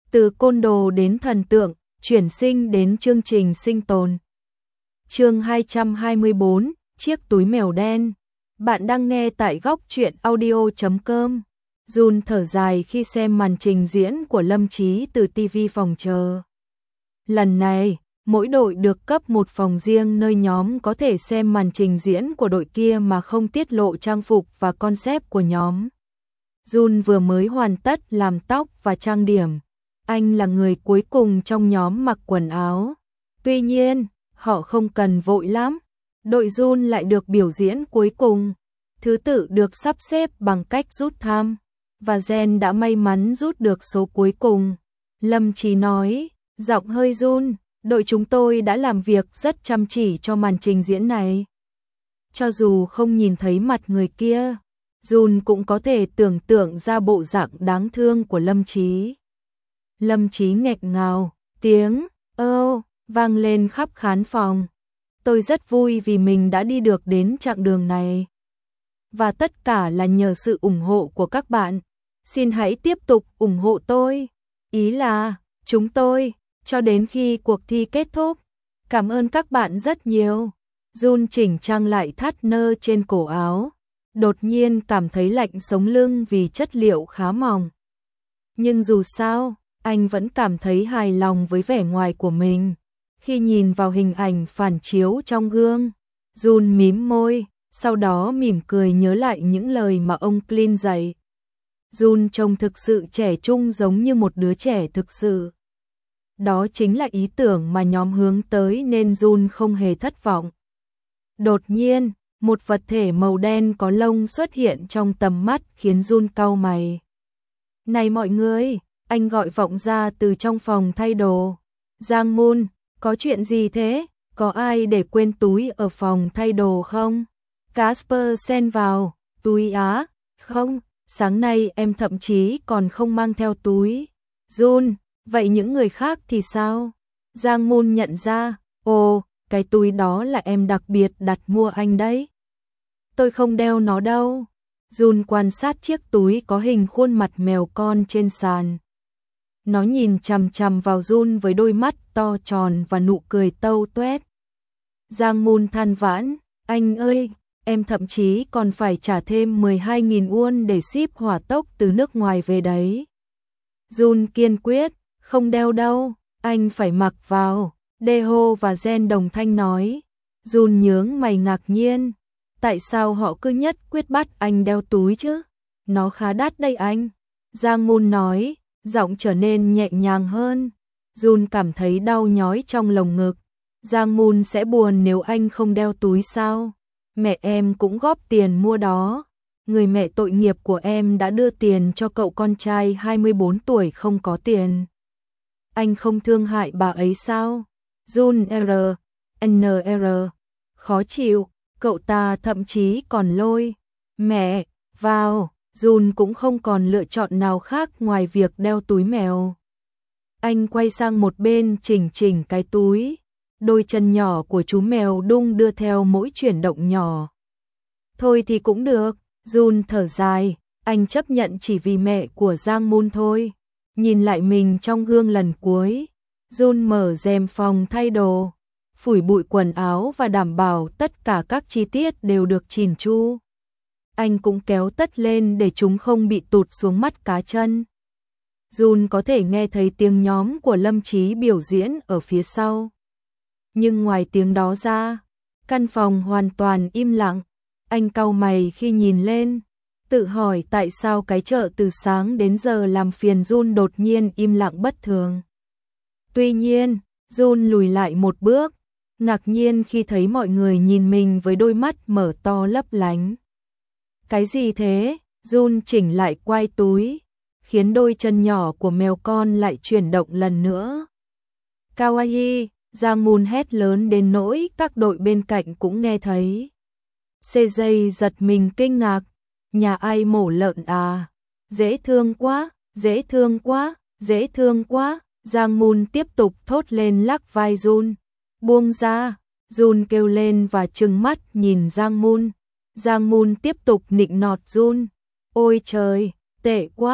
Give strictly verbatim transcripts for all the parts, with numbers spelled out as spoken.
Từ côn đồ đến thần tượng, chuyển sinh đến chương trình sinh tồn. Chương hai trăm hai mươi bốn, chiếc túi mèo đen. Bạn đang nghe tại góc truyện audio chấm com. Jun thở dài khi xem màn trình diễn của Lâm Chí từ ti vi phòng chờ. Lần này, mỗi đội được cấp một phòng riêng nơi nhóm có thể xem màn trình diễn của đội kia mà không tiết lộ trang phục và concept của nhóm. Jun vừa mới hoàn tất làm tóc và trang điểm. Anh là người cuối cùng trong nhóm mặc quần áo. Tuy nhiên, họ không cần vội lắm. Đội Jun lại được biểu diễn cuối cùng. Thứ tự được sắp xếp bằng cách rút thăm. Và Jen đã may mắn rút được số cuối cùng. Lâm Chí nói, giọng hơi run, đội chúng tôi đã làm việc rất chăm chỉ cho màn trình diễn này. Cho dù không nhìn thấy mặt người kia, Jun cũng có thể tưởng tượng ra bộ dạng đáng thương của Lâm Chí. Lâm Chí nghẹn ngào, tiếng ơ vang lên khắp khán phòng. Tôi rất vui vì mình đã đi được đến chặng đường này. Và tất cả là nhờ sự ủng hộ của các bạn. Xin hãy tiếp tục ủng hộ tôi. Ý là, chúng tôi, cho đến khi cuộc thi kết thúc. Cảm ơn các bạn rất nhiều. Jun chỉnh trang lại thắt nơ trên cổ áo. Đột nhiên cảm thấy lạnh sống lưng vì chất liệu khá mỏng. Nhưng dù sao, anh vẫn cảm thấy hài lòng với vẻ ngoài của mình. Khi nhìn vào hình ảnh phản chiếu trong gương, Jun mím môi, sau đó mỉm cười nhớ lại những lời mà ông Clint dạy. Jun trông thực sự trẻ trung giống như một đứa trẻ thực sự. Đó chính là ý tưởng mà nhóm hướng tới nên Jun không hề thất vọng. Đột nhiên, một vật thể màu đen có lông xuất hiện trong tầm mắt khiến Jun cau mày. Này mọi người, anh gọi vọng ra từ trong phòng thay đồ. Giang Moon, có chuyện gì thế? Có ai để quên túi ở phòng thay đồ không? Casper xen vào, túi á? Không, sáng nay em thậm chí còn không mang theo túi. Jun, vậy những người khác thì sao? Giang Moon nhận ra, ồ, cái túi đó là em đặc biệt đặt mua anh đấy. Tôi không đeo nó đâu. Jun quan sát chiếc túi có hình khuôn mặt mèo con trên sàn. Nó nhìn chằm chằm vào Jun với đôi mắt to tròn và nụ cười tâu tuét. Giang Moon than vãn, anh ơi, em thậm chí còn phải trả thêm mười hai nghìn won để ship hỏa tốc từ nước ngoài về đấy. Jun kiên quyết, không đeo đâu, anh phải mặc vào. Deho và Jen đồng thanh nói. Jun nhướng mày ngạc nhiên. Tại sao họ cứ nhất quyết bắt anh đeo túi chứ? Nó khá đắt đây anh. Giang Moon nói, giọng trở nên nhẹ nhàng hơn. Jun cảm thấy đau nhói trong lồng ngực. Giang Moon sẽ buồn nếu anh không đeo túi sao? Mẹ em cũng góp tiền mua đó. Người mẹ tội nghiệp của em đã đưa tiền cho cậu con trai hai mươi bốn tuổi không có tiền. Anh không thương hại bà ấy sao? Jun R, N R, khó chịu, cậu ta thậm chí còn lôi mẹ vào. Jun cũng không còn lựa chọn nào khác ngoài việc đeo túi mèo. Anh quay sang một bên chỉnh chỉnh cái túi. Đôi chân nhỏ của chú mèo đung đưa theo mỗi chuyển động nhỏ. Thôi thì cũng được, Jun thở dài, anh chấp nhận chỉ vì mẹ của Giang Moon thôi. Nhìn lại mình trong gương lần cuối, Jun mở rèm phòng thay đồ, phủi bụi quần áo và đảm bảo tất cả các chi tiết đều được chỉn chu. Anh cũng kéo tất lên để chúng không bị tụt xuống mắt cá chân. Jun có thể nghe thấy tiếng nhóm của Lâm Chí biểu diễn ở phía sau. Nhưng ngoài tiếng đó ra, căn phòng hoàn toàn im lặng. Anh cau mày khi nhìn lên, tự hỏi tại sao cái chợ từ sáng đến giờ làm phiền Jun đột nhiên im lặng bất thường. Tuy nhiên, Jun lùi lại một bước, ngạc nhiên khi thấy mọi người nhìn mình với đôi mắt mở to lấp lánh. Cái gì thế? Jun chỉnh lại quai túi, khiến đôi chân nhỏ của mèo con lại chuyển động lần nữa. Kawaii, Giang Moon hét lớn đến nỗi các đội bên cạnh cũng nghe thấy. xê giê giật mình kinh ngạc, nhà ai mổ lợn à? Dễ thương quá, dễ thương quá, dễ thương quá. Giang Moon tiếp tục thốt lên lắc vai Jun. Buông ra, Jun kêu lên và trừng mắt nhìn Giang Moon. Giang Moon tiếp tục nịnh nọt Jun. Ôi trời, tệ quá,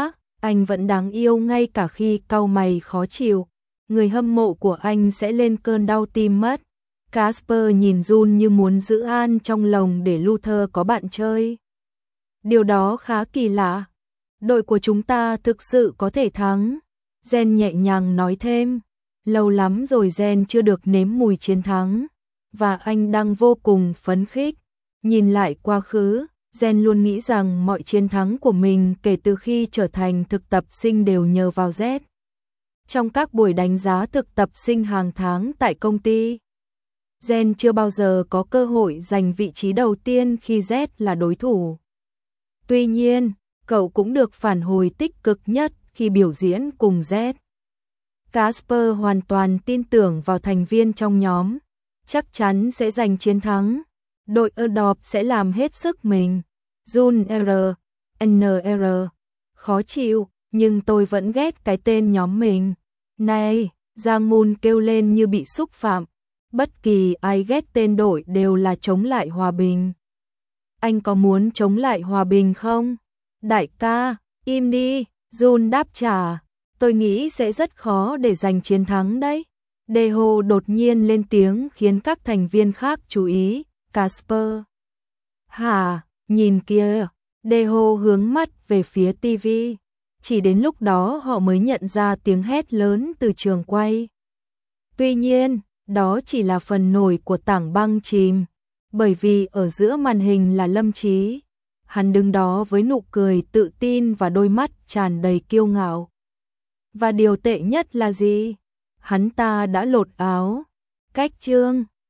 Anh vẫn đáng yêu ngay cả khi cau mày khó chịu. Người hâm mộ của anh sẽ lên cơn đau tim mất. Casper nhìn Jun như muốn giữ an trong lòng để Luther có bạn chơi. Điều đó khá kỳ lạ. Đội của chúng ta thực sự có thể thắng. Jen nhẹ nhàng nói thêm. Lâu lắm rồi Jen chưa được nếm mùi chiến thắng. Và anh đang vô cùng phấn khích. Nhìn lại quá khứ, Jen luôn nghĩ rằng mọi chiến thắng của mình kể từ khi trở thành thực tập sinh đều nhờ vào Z. Trong các buổi đánh giá thực tập sinh hàng tháng tại công ty, Jen chưa bao giờ có cơ hội giành vị trí đầu tiên khi Z là đối thủ. Tuy nhiên, cậu cũng được phản hồi tích cực nhất khi biểu diễn cùng Z. Casper hoàn toàn tin tưởng vào thành viên trong nhóm, chắc chắn sẽ giành chiến thắng. Đội Adopt sẽ làm hết sức mình. Jun R, N R, khó chịu, nhưng tôi vẫn ghét cái tên nhóm mình. Này, Giang Moon kêu lên như bị xúc phạm. Bất kỳ ai ghét tên đội đều là chống lại hòa bình. Anh có muốn chống lại hòa bình không? Đại ca, im đi, Jun đáp trả. Tôi nghĩ sẽ rất khó để giành chiến thắng đấy. Deho đột nhiên lên tiếng khiến các thành viên khác chú ý. Casper. Hả, nhìn kìa. Deho hướng mắt về phía ti vi. Chỉ đến lúc đó họ mới nhận ra tiếng hét lớn từ trường quay. Tuy nhiên, đó chỉ là phần nổi của tảng băng chìm. Bởi vì ở giữa màn hình là Lâm Chí. Hắn đứng đó với nụ cười tự tin và đôi mắt tràn đầy kiêu ngạo. Và điều tệ nhất là gì? Hắn ta đã lột áo. Cách chương